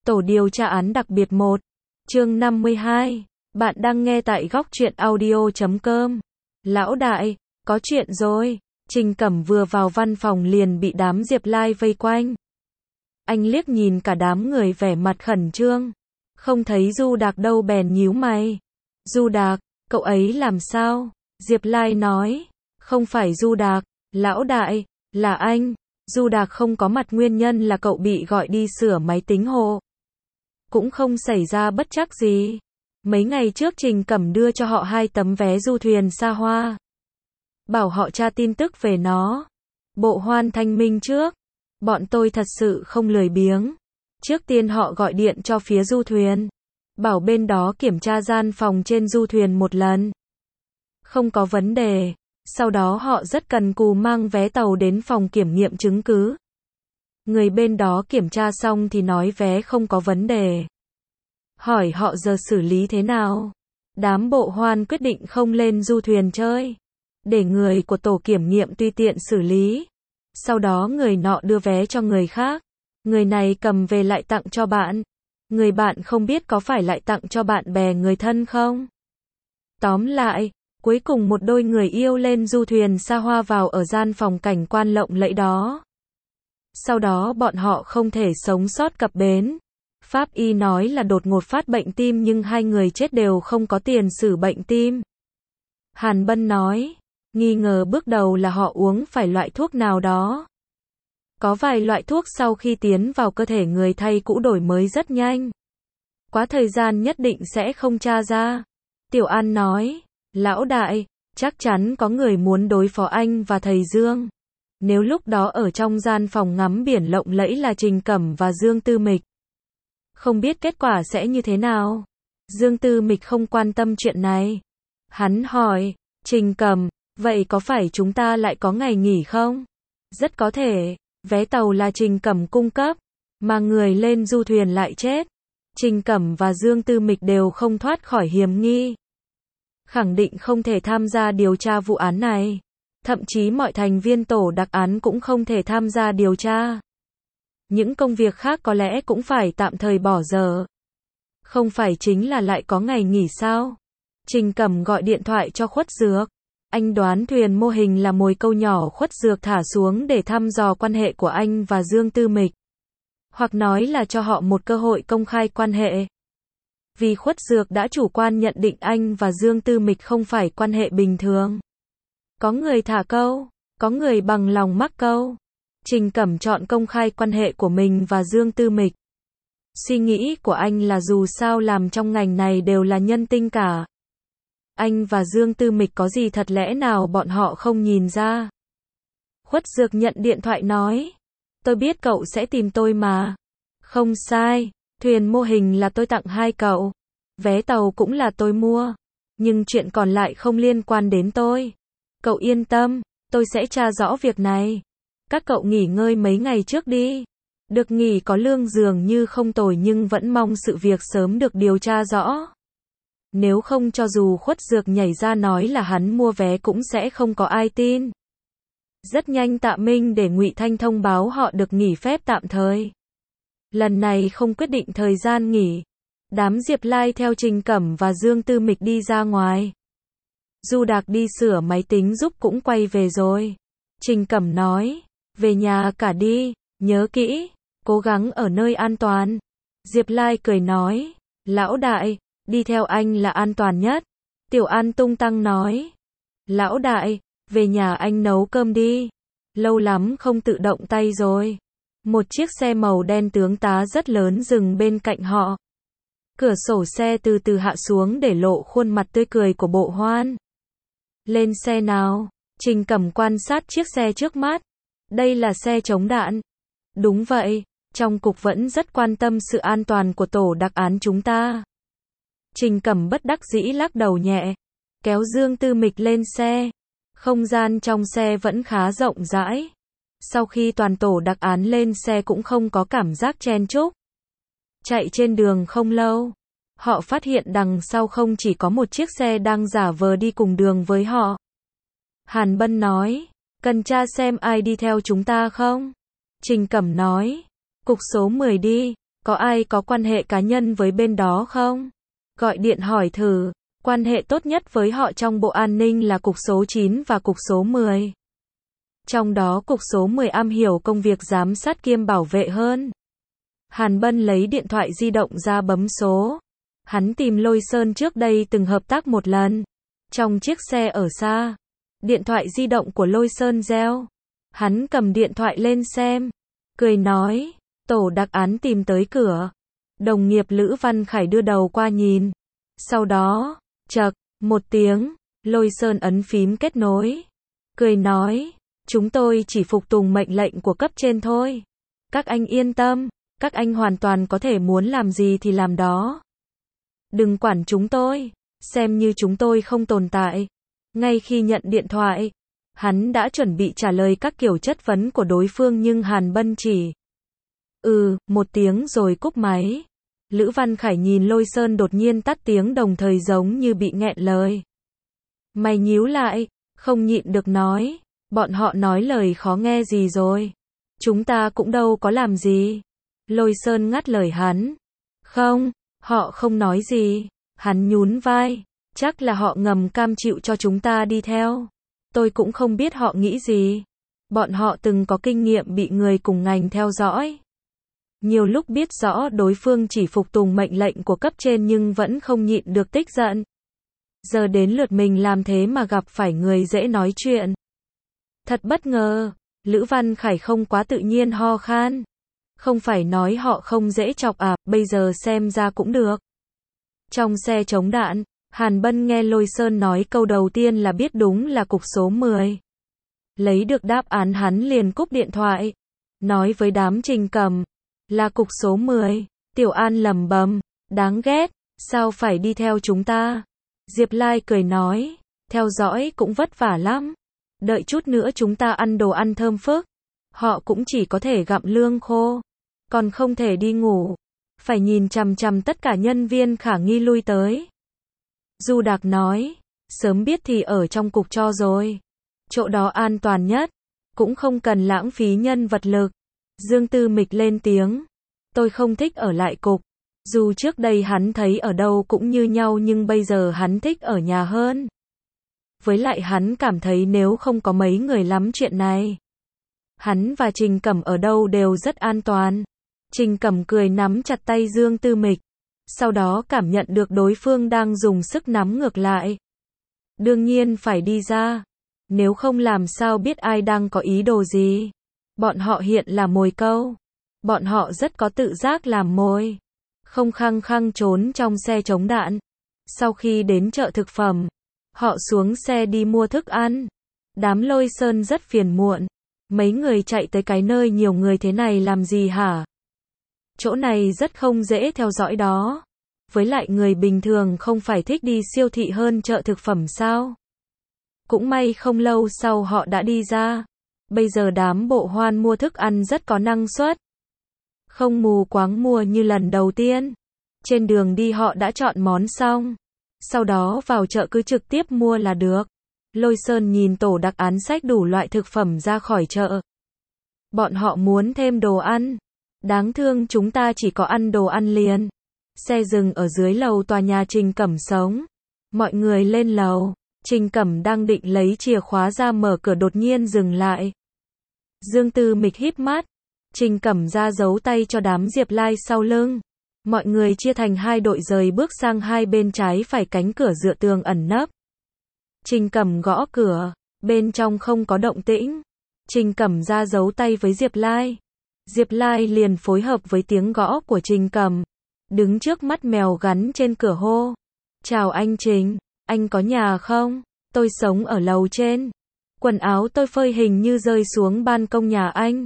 Tổ điều tra án đặc biệt 1. Chương 52. Bạn đang nghe tại góc truyện audio.com. Lão đại, có chuyện rồi. Trình Cẩm vừa vào văn phòng liền bị đám Diệp Lai vây quanh. Anh liếc nhìn cả đám người vẻ mặt khẩn trương. Không thấy Du Đạc đâu bèn nhíu mày. Du Đạc, cậu ấy làm sao? Diệp Lai nói. Không phải Du Đạc, lão đại, là anh. Du Đạc không có mặt nguyên nhân là cậu bị gọi đi sửa máy tính hộ. Cũng không xảy ra bất trắc gì. Mấy ngày trước Trình Cẩm đưa cho họ 2 tấm vé du thuyền xa hoa. Bảo họ tra tin tức về nó. Bộ Hoan thanh minh trước. Bọn tôi thật sự không lười biếng. Trước tiên họ gọi điện cho phía du thuyền. Bảo bên đó kiểm tra gian phòng trên du thuyền một lần. Không có vấn đề. Sau đó họ rất cần cù mang vé tàu đến phòng kiểm nghiệm chứng cứ. Người bên đó kiểm tra xong thì nói vé không có vấn đề. Hỏi họ giờ xử lý thế nào? Đám Bộ Hoan quyết định không lên du thuyền chơi. Để người của tổ kiểm nghiệm tùy tiện xử lý. Sau đó người nọ đưa vé cho người khác. Người này cầm về lại tặng cho bạn. Người bạn không biết có phải lại tặng cho bạn bè người thân không? Tóm lại, cuối cùng một đôi người yêu lên du thuyền xa hoa vào ở gian phòng cảnh quan lộng lẫy đó. Sau đó bọn họ không thể sống sót cập bến. Pháp y nói là đột ngột phát bệnh tim nhưng 2 người chết đều không có tiền sử bệnh tim. Hàn Bân nói, nghi ngờ bước đầu là họ uống phải loại thuốc nào đó. Có vài loại thuốc sau khi tiến vào cơ thể người thay cũ đổi mới rất nhanh. Quá thời gian nhất định sẽ không tra ra. Tiểu An nói, lão đại, chắc chắn có người muốn đối phó anh và thầy Dương. Nếu lúc đó ở trong gian phòng ngắm biển lộng lẫy là Trình Cẩm và Dương Tư Mịch. Không biết kết quả sẽ như thế nào. Dương Tư Mịch không quan tâm chuyện này. Hắn hỏi, Trình Cẩm, vậy có phải chúng ta lại có ngày nghỉ không? Rất có thể, vé tàu là Trình Cẩm cung cấp, mà người lên du thuyền lại chết. Trình Cẩm và Dương Tư Mịch đều không thoát khỏi hiểm nghi. Khẳng định không thể tham gia điều tra vụ án này. Thậm chí mọi thành viên tổ đặc án cũng không thể tham gia điều tra. Những công việc khác có lẽ cũng phải tạm thời bỏ dở. Không phải chính là lại có ngày nghỉ sao? Trình Cẩm gọi điện thoại cho Khuất Dược. Anh đoán thuyền mô hình là mồi câu nhỏ Khuất Dược thả xuống để thăm dò quan hệ của anh và Dương Tư Mịch. Hoặc nói là cho họ một cơ hội công khai quan hệ. Vì Khuất Dược đã chủ quan nhận định anh và Dương Tư Mịch không phải quan hệ bình thường. Có người thả câu, có người bằng lòng mắc câu. Trình Cẩm chọn công khai quan hệ của mình và Dương Tư Mịch. Suy nghĩ của anh là dù sao làm trong ngành này đều là nhân tinh cả. Anh và Dương Tư Mịch có gì thật lẽ nào bọn họ không nhìn ra. Khuất Dược nhận điện thoại nói. Tôi biết cậu sẽ tìm tôi mà. Không sai, thuyền mô hình là tôi tặng 2 cậu. Vé tàu cũng là tôi mua. Nhưng chuyện còn lại không liên quan đến tôi. Cậu yên tâm, tôi sẽ tra rõ việc này. Các cậu nghỉ ngơi mấy ngày trước đi. Được nghỉ có lương dường như không tồi nhưng vẫn mong sự việc sớm được điều tra rõ. Nếu không cho dù Khuất Dược nhảy ra nói là hắn mua vé cũng sẽ không có ai tin. Rất nhanh Tạ Minh để Ngụy Thanh thông báo họ được nghỉ phép tạm thời. Lần này không quyết định thời gian nghỉ. Đám Diệp Lai theo Trình Cẩm và Dương Tư Mịch đi ra ngoài. Du Đạc đi sửa máy tính giúp cũng quay về rồi. Trình Cẩm nói, về nhà cả đi, nhớ kỹ, cố gắng ở nơi an toàn. Diệp Lai cười nói, lão đại, đi theo anh là an toàn nhất. Tiểu An tung tăng nói, lão đại, về nhà anh nấu cơm đi. Lâu lắm không tự động tay rồi. Một chiếc xe màu đen tướng tá rất lớn dừng bên cạnh họ. Cửa sổ xe từ từ hạ xuống để lộ khuôn mặt tươi cười của Bộ Hoan. Lên xe nào. Trình Cẩm quan sát chiếc xe trước mắt. Đây là xe chống đạn. Đúng vậy, trong cục vẫn rất quan tâm sự an toàn của tổ đặc án chúng ta. Trình Cẩm bất đắc dĩ lắc đầu nhẹ. Kéo Dương Tư Mịch lên xe. Không gian trong xe vẫn khá rộng rãi. Sau khi toàn tổ đặc án lên xe cũng không có cảm giác chen chúc. Chạy trên đường không lâu. Họ phát hiện đằng sau không chỉ có một chiếc xe đang giả vờ đi cùng đường với họ. Hàn Bân nói, cần tra xem ai đi theo chúng ta không? Trình Cẩm nói, cục số 10 đi, Có ai có quan hệ cá nhân với bên đó không? Gọi điện hỏi thử. Quan hệ tốt nhất với họ trong Bộ An ninh là cục số 9 và cục số 10. Trong đó cục số 10 am hiểu công việc giám sát kiêm bảo vệ hơn. Hàn Bân lấy điện thoại di động ra bấm số. Hắn tìm Lôi Sơn trước đây từng hợp tác một lần. Trong chiếc xe ở xa, điện thoại di động của Lôi Sơn reo. Hắn cầm điện thoại lên xem, cười nói, tổ đặc án tìm tới cửa. Đồng nghiệp Lữ Văn Khải đưa đầu qua nhìn. Sau đó, chậc, một tiếng, Lôi Sơn ấn phím kết nối. Cười nói, chúng tôi chỉ phục tùng mệnh lệnh của cấp trên thôi. Các anh yên tâm, các anh hoàn toàn có thể muốn làm gì thì làm đó. Đừng quản chúng tôi, xem như chúng tôi không tồn tại. Ngay khi nhận điện thoại, hắn đã chuẩn bị trả lời các kiểu chất vấn của đối phương nhưng Hàn Bân chỉ một tiếng rồi cúp máy. Lữ Văn Khải nhìn Lôi Sơn đột nhiên tắt tiếng đồng thời giống như bị nghẹn lời. Mày nhíu lại, không nhịn được nói, bọn họ nói lời khó nghe gì rồi? Chúng ta cũng đâu có làm gì. Lôi Sơn ngắt lời hắn. Không, họ không nói gì. Hắn nhún vai, chắc là họ ngầm cam chịu cho chúng ta đi theo. Tôi cũng không biết họ nghĩ gì. Bọn họ từng có kinh nghiệm bị người cùng ngành theo dõi. Nhiều lúc biết rõ đối phương chỉ phục tùng mệnh lệnh của cấp trên nhưng vẫn không nhịn được tức giận. Giờ đến lượt mình làm thế mà gặp phải người dễ nói chuyện. Thật bất ngờ, Lữ Văn Khải không quá tự nhiên ho khan. Không phải nói họ không dễ chọc à, bây giờ xem ra cũng được. Trong xe chống đạn, Hàn Bân nghe Lôi Sơn nói câu đầu tiên là biết đúng là cục số 10. Lấy được đáp án hắn liền cúp điện thoại. Nói với đám Trình Cẩm, là cục số 10. Tiểu An lẩm bẩm, đáng ghét, sao phải đi theo chúng ta? Diệp Lai cười nói, theo dõi cũng vất vả lắm. Đợi chút nữa chúng ta ăn đồ ăn thơm phức. Họ cũng chỉ có thể gặm lương khô, còn không thể đi ngủ. Phải nhìn chằm chằm tất cả nhân viên khả nghi lui tới. Du Đạc nói, sớm biết thì ở trong cục cho rồi. Chỗ đó an toàn nhất, cũng không cần lãng phí nhân vật lực. Dương Tư Mịch lên tiếng, tôi không thích ở lại cục. Dù trước đây hắn thấy ở đâu cũng như nhau nhưng bây giờ hắn thích ở nhà hơn. Với lại hắn cảm thấy nếu không có mấy người lắm chuyện này, hắn và Trình Cẩm ở đâu đều rất an toàn. Trình Cẩm cười nắm chặt tay Dương Tư Mịch, sau đó cảm nhận được đối phương đang dùng sức nắm ngược lại. Đương nhiên phải đi ra, nếu không làm sao biết ai đang có ý đồ gì. Bọn họ hiện là mồi câu, bọn họ rất có tự giác làm mồi, không khăng khăng trốn trong xe chống đạn. Sau khi đến chợ thực phẩm, họ xuống xe đi mua thức ăn. Đám Lôi Sơn rất phiền muộn, mấy người chạy tới cái nơi nhiều người thế này làm gì hả? Chỗ này rất không dễ theo dõi đó. Với lại người bình thường không phải thích đi siêu thị hơn chợ thực phẩm sao? Cũng may không lâu sau họ đã đi ra. Bây giờ đám Bộ Hoan mua thức ăn rất có năng suất. Không mù quáng mua như lần đầu tiên. Trên đường đi họ đã chọn món xong. Sau đó vào chợ cứ trực tiếp mua là được. Lôi Sơn nhìn tổ đặc án xách đủ loại thực phẩm ra khỏi chợ. Bọn họ muốn thêm đồ ăn. Đáng thương chúng ta chỉ có ăn đồ ăn liền. Xe dừng ở dưới lầu tòa nhà Trình Cẩm sống. Mọi người lên lầu. Trình Cẩm đang định lấy chìa khóa ra mở cửa đột nhiên dừng lại. Dương Tư Mịch híp mắt. Trình Cẩm ra giấu tay cho đám Diệp Lai sau lưng. Mọi người chia thành hai đội rời bước sang hai bên trái phải cánh cửa dựa tường ẩn nấp. Trình Cẩm gõ cửa. Bên trong không có động tĩnh. Trình Cẩm ra giấu tay với Diệp Lai. Diệp Lai liền phối hợp với tiếng gõ của Trình Cẩm. Đứng trước mắt mèo gắn trên cửa hô. Chào anh Trình, anh có nhà không? Tôi sống ở lầu trên. Quần áo tôi phơi hình như rơi xuống ban công nhà anh.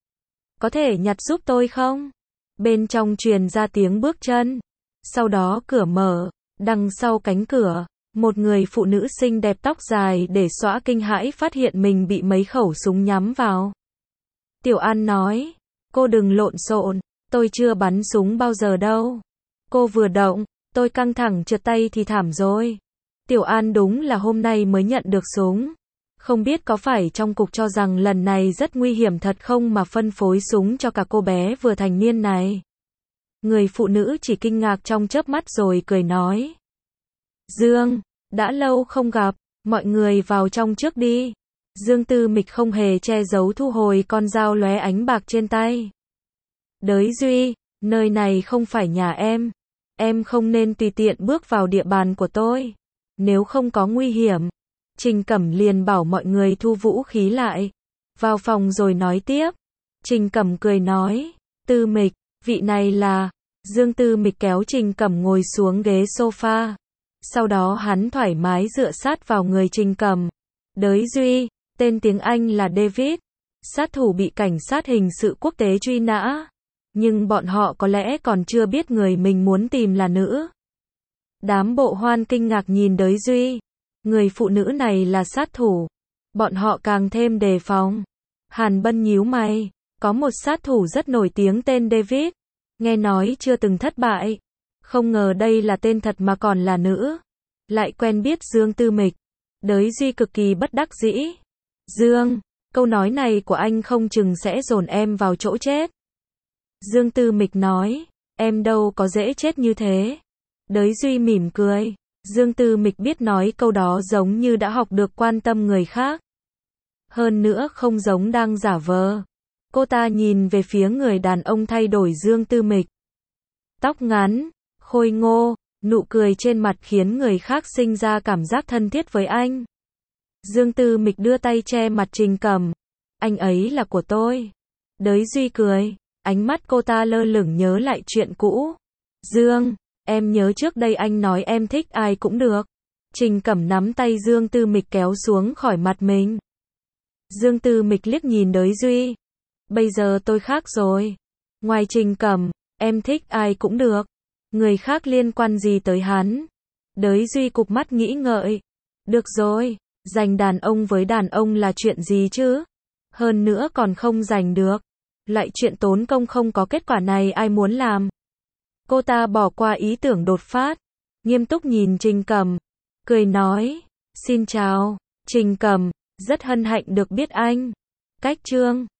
Có thể nhặt giúp tôi không? Bên trong truyền ra tiếng bước chân. Sau đó cửa mở. Đằng sau cánh cửa, một người phụ nữ xinh đẹp tóc dài để xõa kinh hãi phát hiện mình bị mấy khẩu súng nhắm vào. Tiểu An nói, cô đừng lộn xộn, tôi chưa bắn súng bao giờ đâu. Cô vừa động, tôi căng thẳng trượt tay thì thảm rồi. Tiểu An đúng là hôm nay mới nhận được súng. Không biết có phải trong cục cho rằng lần này rất nguy hiểm thật không mà phân phối súng cho cả cô bé vừa thành niên này. Người phụ nữ chỉ kinh ngạc trong chớp mắt rồi cười nói. Dương, đã lâu không gặp, mọi người vào trong trước đi. Dương Tư Mịch không hề che giấu thu hồi con dao lóe ánh bạc trên tay. Đới Duy, nơi này không phải nhà em không nên tùy tiện bước vào địa bàn của tôi. Nếu không có nguy hiểm, Trình Cẩm liền bảo mọi người thu vũ khí lại. Vào phòng rồi nói tiếp. Trình Cẩm cười nói, Tư Mịch, vị này là... Dương Tư Mịch kéo Trình Cẩm ngồi xuống ghế sofa. Sau đó hắn thoải mái dựa sát vào người Trình Cẩm. Đới Duy, tên tiếng Anh là David, sát thủ bị cảnh sát hình sự quốc tế truy nã. Nhưng bọn họ có lẽ còn chưa biết người mình muốn tìm là nữ. Đám bộ hoan kinh ngạc nhìn Đới Duy. Người phụ nữ này là sát thủ. Bọn họ càng thêm đề phòng. Hàn Bân nhíu mày. Có một sát thủ rất nổi tiếng tên David. Nghe nói chưa từng thất bại. Không ngờ đây là tên thật mà còn là nữ. Lại quen biết Dương Tư Mịch. Đới Duy cực kỳ bất đắc dĩ. Dương, câu nói này của anh không chừng sẽ dồn em vào chỗ chết. Dương Tư Mịch nói, em đâu có dễ chết như thế. Đới Duy mỉm cười. Dương Tư Mịch biết nói câu đó giống như đã học được quan tâm người khác. Hơn nữa không giống đang giả vờ. Cô ta nhìn về phía người đàn ông thay đổi Dương Tư Mịch. Tóc ngắn, khôi ngô, nụ cười trên mặt khiến người khác sinh ra cảm giác thân thiết với anh. Dương Tư Mịch đưa tay che mặt Trình Cẩm. Anh ấy là của tôi. Đới Duy cười. Ánh mắt cô ta lơ lửng nhớ lại chuyện cũ. Dương, em nhớ trước đây anh nói em thích ai cũng được. Trình Cẩm nắm tay Dương Tư Mịch kéo xuống khỏi mặt mình. Dương Tư Mịch liếc nhìn Đới Duy. Bây giờ tôi khác rồi. Ngoài Trình Cẩm, em thích ai cũng được. Người khác liên quan gì tới hắn? Đới Duy cụp mắt nghĩ ngợi. Được rồi, giành đàn ông với đàn ông là chuyện gì chứ? Hơn nữa còn không giành được. Lại chuyện tốn công không có kết quả này ai muốn làm? Cô ta bỏ qua ý tưởng đột phát. Nghiêm túc nhìn Trình Cẩm. Cười nói. Xin chào, Trình Cẩm. Rất hân hạnh được biết anh. Cách chương